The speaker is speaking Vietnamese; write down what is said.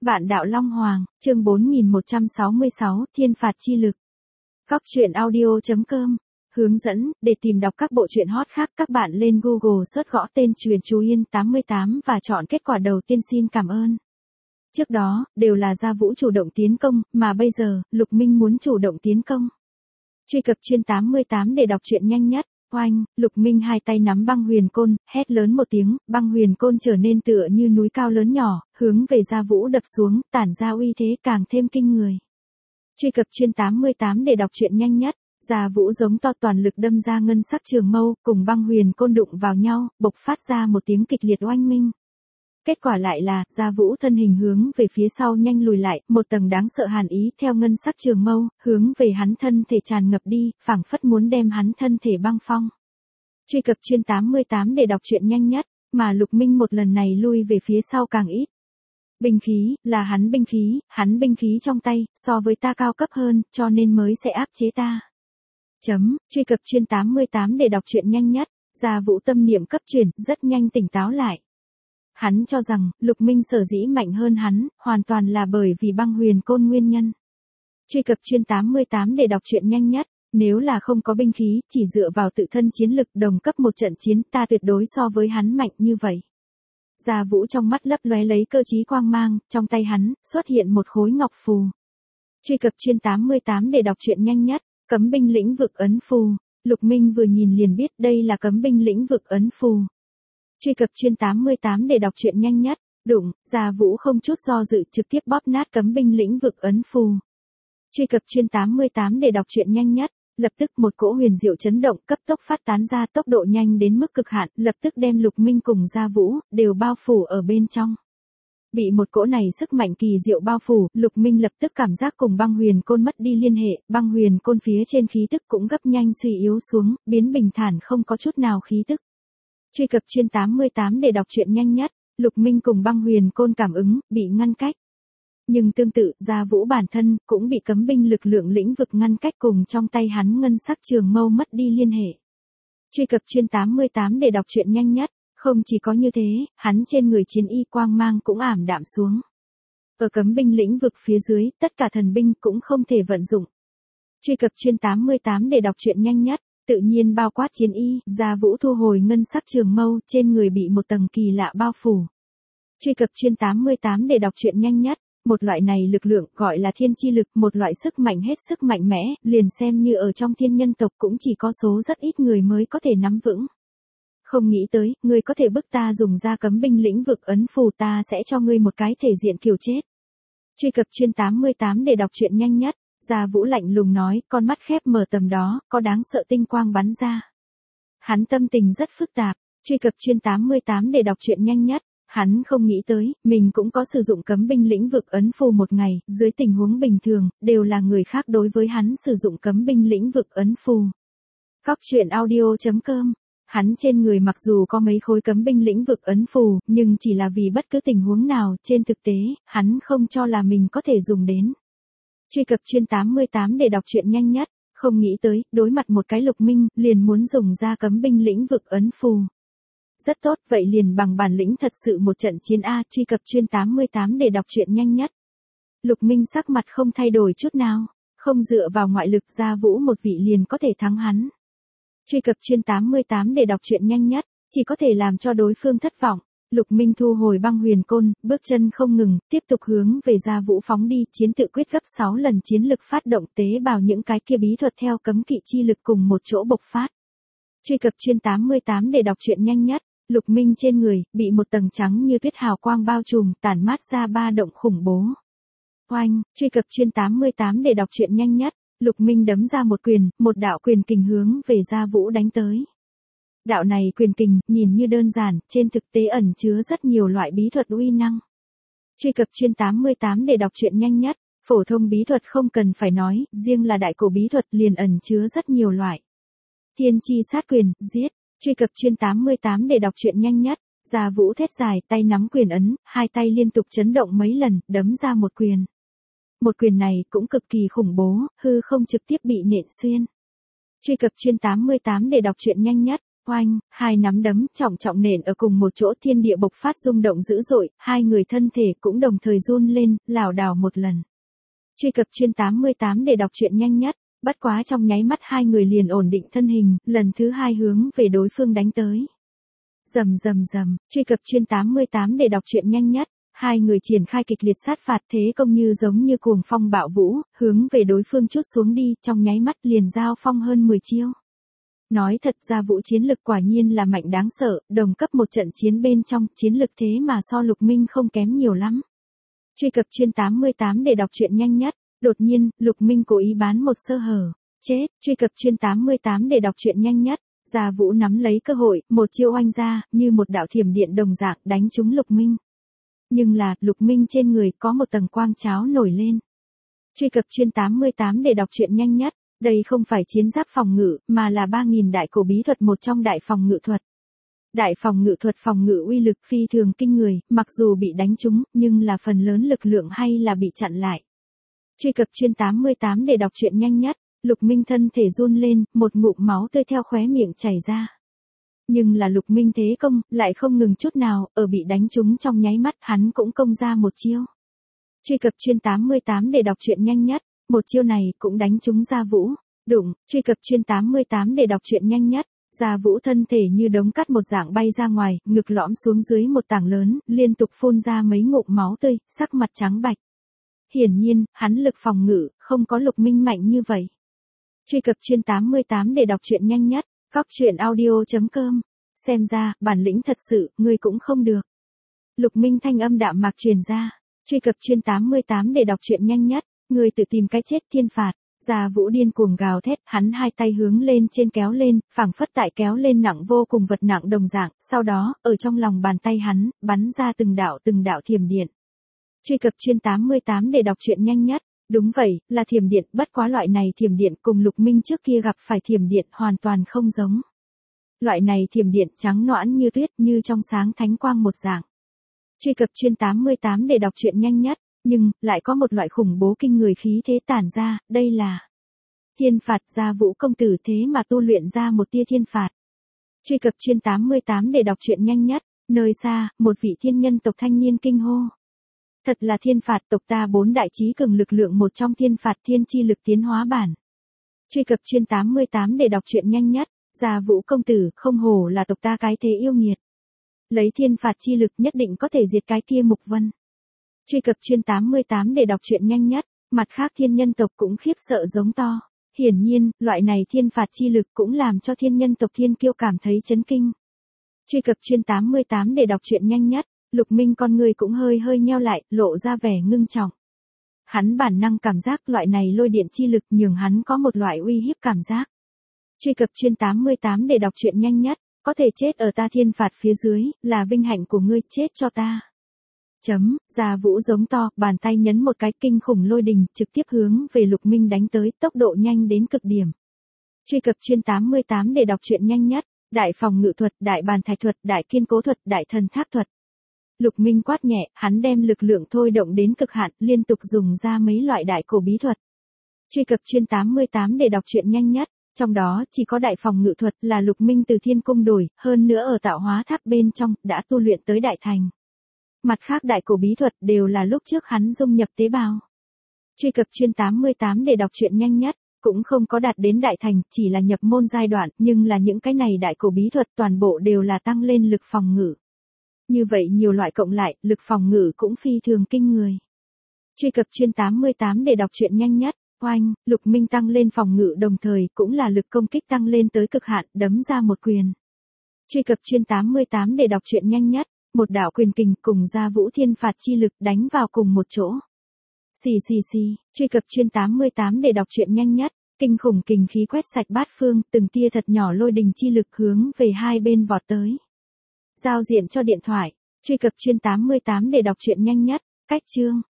Vạn đạo Long Hoàng, chương 4166, Thiên phạt chi lực. Góc truyện audio.com. Hướng dẫn, để tìm đọc các bộ truyện hot khác các bạn lên Google search gõ tên Truyện Chú Yên 88 và chọn kết quả đầu tiên xin cảm ơn. Trước đó, đều là Gia Vũ chủ động tiến công, mà bây giờ, Lục Minh muốn chủ động tiến công. Truy cập chuyên 88 để đọc truyện nhanh nhất. Oanh, Lục Minh hai tay nắm băng huyền côn, hét lớn một tiếng, băng huyền côn trở nên tựa như núi cao lớn nhỏ, hướng về Gia Vũ đập xuống, tản ra uy thế càng thêm kinh người. Truy cập chuyên 88 để đọc truyện nhanh nhất. Gia Vũ giống to toàn lực đâm ra ngân sắc trường mâu, cùng băng huyền côn đụng vào nhau, bộc phát ra một tiếng kịch liệt oanh minh. Kết quả lại là, Gia Vũ thân hình hướng về phía sau nhanh lùi lại, một tầng đáng sợ hàn ý theo ngân sắc trường mâu, hướng về hắn thân thể tràn ngập đi, phảng phất muốn đem hắn thân thể băng phong. Truy cập chuyên 88 để đọc truyện nhanh nhất, mà Lục Minh một lần này lui về phía sau càng ít. Binh khí, là hắn binh khí trong tay, so với ta cao cấp hơn, cho nên mới sẽ áp chế ta. Truy cập chuyên 88 để đọc truyện nhanh nhất, Gia Vũ tâm niệm cấp chuyển, rất nhanh tỉnh táo lại. Hắn cho rằng, Lục Minh sở dĩ mạnh hơn hắn, hoàn toàn là bởi vì băng huyền côn nguyên nhân. Truy cập chuyên 88 để đọc truyện nhanh nhất, nếu là không có binh khí, chỉ dựa vào tự thân chiến lực đồng cấp một trận chiến ta tuyệt đối so với hắn mạnh như vậy. Gia Vũ trong mắt lấp lóe lấy cơ trí quang mang, trong tay hắn, xuất hiện một khối ngọc phù. Truy cập chuyên 88 để đọc truyện nhanh nhất, cấm binh lĩnh vực ấn phù. Lục Minh vừa nhìn liền biết đây là cấm binh lĩnh vực ấn phù. Truy cập chuyên 88 để đọc truyện nhanh nhất, đụng, Gia Vũ không chút do dự trực tiếp bóp nát cấm binh lĩnh vực ấn phù. Truy cập chuyên 88 để đọc truyện nhanh nhất, lập tức một cỗ huyền diệu chấn động cấp tốc phát tán ra tốc độ nhanh đến mức cực hạn, lập tức đem Lục Minh cùng Gia Vũ, đều bao phủ ở bên trong. Bị một cỗ này sức mạnh kỳ diệu bao phủ, Lục Minh lập tức cảm giác cùng băng huyền côn mất đi liên hệ, băng huyền côn phía trên khí tức cũng gấp nhanh suy yếu xuống, biến bình thản không có chút nào khí tức. Truy cập chuyên 88 để đọc truyện nhanh nhất, Lục Minh cùng băng huyền côn cảm ứng, bị ngăn cách. Nhưng tương tự, Gia Vũ bản thân, cũng bị cấm binh lực lượng lĩnh vực ngăn cách cùng trong tay hắn ngân sắc trường mâu mất đi liên hệ. Truy cập chuyên 88 để đọc truyện nhanh nhất, không chỉ có như thế, hắn trên người chiến y quang mang cũng ảm đạm xuống. Ở cấm binh lĩnh vực phía dưới, tất cả thần binh cũng không thể vận dụng. Truy cập chuyên 88 để đọc truyện nhanh nhất. Tự nhiên bao quát chiến y, Gia Vũ thu hồi ngân sắc trường mâu, trên người bị một tầng kỳ lạ bao phủ. Truy cập chuyên 88 để đọc truyện nhanh nhất, một loại này lực lượng gọi là thiên chi lực, một loại sức mạnh hết sức mạnh mẽ, liền xem như ở trong thiên nhân tộc cũng chỉ có số rất ít người mới có thể nắm vững. Không nghĩ tới, ngươi có thể bức ta dùng ra cấm binh lĩnh vực ấn phù ta sẽ cho ngươi một cái thể diện kiều chết. Truy cập chuyên 88 để đọc truyện nhanh nhất. Gia Vũ lạnh lùng nói, con mắt khép mở tầm đó, có đáng sợ tinh quang bắn ra. Hắn tâm tình rất phức tạp, truy cập chuyên 88 để đọc truyện nhanh nhất, hắn không nghĩ tới, mình cũng có sử dụng cấm binh lĩnh vực ấn phù một ngày, dưới tình huống bình thường, đều là người khác đối với hắn sử dụng cấm binh lĩnh vực ấn phù. Góc truyện audio.com. Hắn trên người mặc dù có mấy khối cấm binh lĩnh vực ấn phù, nhưng chỉ là vì bất cứ tình huống nào, trên thực tế, hắn không cho là mình có thể dùng đến. Truy cập chuyên 88 để đọc truyện nhanh nhất, không nghĩ tới, đối mặt một cái Lục Minh, liền muốn dùng ra cấm binh lĩnh vực ấn phù. Rất tốt, vậy liền bằng bản lĩnh thật sự một trận chiến A, truy cập chuyên 88 để đọc truyện nhanh nhất. Lục Minh sắc mặt không thay đổi chút nào, không dựa vào ngoại lực Gia Vũ một vị liền có thể thắng hắn. Truy cập chuyên 88 để đọc truyện nhanh nhất, chỉ có thể làm cho đối phương thất vọng. Lục Minh thu hồi băng huyền côn, bước chân không ngừng, tiếp tục hướng về Gia Vũ phóng đi, chiến tự quyết gấp 6 lần chiến lực phát động tế bào những cái kia bí thuật theo cấm kỵ chi lực cùng một chỗ bộc phát. Truy cập chuyên 88 để đọc truyện nhanh nhất, Lục Minh trên người, bị một tầng trắng như tuyết hào quang bao trùm, tản mát ra ba động khủng bố. Oanh, truy cập chuyên 88 để đọc truyện nhanh nhất, Lục Minh đấm ra một quyền, một đạo quyền kình hướng về Gia Vũ đánh tới. Đạo này quyền kình, nhìn như đơn giản, trên thực tế ẩn chứa rất nhiều loại bí thuật uy năng. Truy cập chuyên 88 để đọc truyện nhanh nhất, phổ thông bí thuật không cần phải nói, riêng là đại cổ bí thuật liền ẩn chứa rất nhiều loại. Thiên chi sát quyền, giết. Truy cập chuyên 88 để đọc truyện nhanh nhất, Gia Vũ thét dài, tay nắm quyền ấn, hai tay liên tục chấn động mấy lần, đấm ra một quyền. Một quyền này cũng cực kỳ khủng bố, hư không trực tiếp bị nện xuyên. Truy cập chuyên 88 để đọc truyện nhanh nhất. Oanh, hai nắm đấm trọng trọng nện ở cùng một chỗ, thiên địa bộc phát rung động dữ dội, hai người thân thể cũng đồng thời run lên, lảo đảo một lần. Truy cập chuyên 88 để đọc truyện nhanh nhất, bất quá trong nháy mắt hai người liền ổn định thân hình, lần thứ hai hướng về đối phương đánh tới. Rầm rầm rầm, truy cập chuyên 88 để đọc truyện nhanh nhất, hai người triển khai kịch liệt sát phạt, thế công như giống như cuồng phong bạo vũ, hướng về đối phương trút xuống đi, trong nháy mắt liền giao phong hơn 10 chiêu. Nói thật ra Vũ chiến lực quả nhiên là mạnh đáng sợ, đồng cấp một trận chiến bên trong, chiến lực thế mà so Lục Minh không kém nhiều lắm. Truy cập chuyên 88 để đọc truyện nhanh nhất, đột nhiên, Lục Minh cố ý bán một sơ hở. Chết, truy cập chuyên 88 để đọc truyện nhanh nhất, Gia Vũ nắm lấy cơ hội, một chiêu oanh ra, như một đạo thiểm điện đồng dạng đánh trúng Lục Minh. Nhưng là, Lục Minh trên người có một tầng quang cháo nổi lên. Truy cập chuyên 88 để đọc truyện nhanh nhất, đây không phải chiến giáp phòng ngự, mà là 3.000 đại cổ bí thuật, một trong đại phòng ngự thuật. Đại phòng ngự thuật phòng ngự uy lực phi thường kinh người, mặc dù bị đánh trúng, nhưng là phần lớn lực lượng hay là bị chặn lại. Truy cập chuyên 88 để đọc truyện nhanh nhất, Lục Minh thân thể run lên, một ngụm máu tươi theo khóe miệng chảy ra. Nhưng là Lục Minh thế công, lại không ngừng chút nào, ở bị đánh trúng trong nháy mắt hắn cũng công ra một chiêu. Truy cập chuyên 88 để đọc truyện nhanh nhất, một chiêu này cũng đánh trúng Gia Vũ. Đụng, truy cập chuyên 88 để đọc truyện nhanh nhất, Gia Vũ thân thể như đống cát một dạng bay ra ngoài, ngực lõm xuống dưới một tảng lớn, liên tục phun ra mấy ngụm máu tươi, sắc mặt trắng bạch. Hiển nhiên, hắn lực phòng ngự, không có Lục Minh mạnh như vậy. Truy cập chuyên 88 để đọc truyện nhanh nhất, coctruyện.audio.com. Xem ra, bản lĩnh thật sự, ngươi cũng không được. Lục Minh thanh âm đạm mạc truyền ra. Truy cập chuyên 88 để đọc truyện nhanh nhất, ngươi tự tìm cái chết thiên phạt. Gia Vũ điên cuồng gào thét, hắn hai tay hướng lên trên kéo lên, phảng phất tại kéo lên nặng vô cùng vật nặng đồng dạng, sau đó, ở trong lòng bàn tay hắn, bắn ra từng đạo thiểm điện. Truy cập chuyên 88 để đọc truyện nhanh nhất, đúng vậy, là thiểm điện, bất quá loại này thiểm điện cùng Lục Minh trước kia gặp phải thiểm điện hoàn toàn không giống. Loại này thiểm điện trắng nõn như tuyết, như trong sáng thánh quang một dạng. Truy cập chuyên 88 để đọc truyện nhanh nhất, nhưng, lại có một loại khủng bố kinh người khí thế tản ra, đây là thiên phạt. Gia Vũ công tử thế mà tu luyện ra một tia thiên phạt. Truy cập chuyên 88 để đọc truyện nhanh nhất, nơi xa, một vị thiên nhân tộc thanh niên kinh hô. Thật là thiên phạt, tộc ta 4 đại chí cường lực lượng một trong thiên phạt thiên chi lực tiến hóa bản. Truy cập chuyên 88 để đọc truyện nhanh nhất, Gia Vũ công tử, không hổ là tộc ta cái thế yêu nghiệt. Lấy thiên phạt chi lực nhất định có thể diệt cái kia Mục Vân. Truy cập chuyên 88 để đọc truyện nhanh nhất, mặt khác thiên nhân tộc cũng khiếp sợ giống to. Hiển nhiên, loại này thiên phạt chi lực cũng làm cho thiên nhân tộc thiên kiêu cảm thấy chấn kinh. Truy cập chuyên 88 để đọc truyện nhanh nhất, Lục Minh con người cũng hơi nheo lại, lộ ra vẻ ngưng trọng. Hắn bản năng cảm giác loại này lôi điện chi lực nhường hắn có một loại uy hiếp cảm giác. Truy cập chuyên 88 để đọc truyện nhanh nhất, có thể chết ở ta thiên phạt phía dưới, là vinh hạnh của ngươi, chết cho ta. Gia Vũ giống to, bàn tay nhấn một cái, kinh khủng lôi đình, trực tiếp hướng về Lục Minh đánh tới, tốc độ nhanh đến cực điểm. Truy cập chuyên 88 để đọc truyện nhanh nhất, đại phòng ngự thuật, đại bàn thạch thuật, đại kiên cố thuật, đại thần tháp thuật. Lục Minh quát nhẹ, hắn đem lực lượng thôi động đến cực hạn, liên tục dùng ra mấy loại đại cổ bí thuật. Truy cập chuyên 88 để đọc truyện nhanh nhất, trong đó chỉ có đại phòng ngự thuật là Lục Minh từ thiên cung đổi, hơn nữa ở tạo hóa tháp bên trong, đã tu luyện tới đại thành. Mặt khác đại cổ bí thuật đều là lúc trước hắn dung nhập tế bào. Truy cập chuyên 88 để đọc truyện nhanh nhất, cũng không có đạt đến đại thành, chỉ là nhập môn giai đoạn, nhưng là những cái này đại cổ bí thuật toàn bộ đều là tăng lên lực phòng ngự. Như vậy nhiều loại cộng lại, lực phòng ngự cũng phi thường kinh người. Truy cập chuyên 88 để đọc truyện nhanh nhất, oanh, Lục Minh tăng lên phòng ngự đồng thời cũng là lực công kích tăng lên tới cực hạn, đấm ra một quyền. Truy cập chuyên 88 để đọc truyện nhanh nhất, một đạo quyền kình cùng Gia Vũ thiên phạt chi lực đánh vào cùng một chỗ. Xì. Truy cập chuyên 88 để đọc truyện nhanh nhất, kinh khủng kình khí quét sạch bát phương, từng tia thật nhỏ lôi đình chi lực hướng về hai bên vọt tới. Giao diện cho điện thoại, truy cập chuyên 88 để đọc truyện nhanh nhất, cách chương.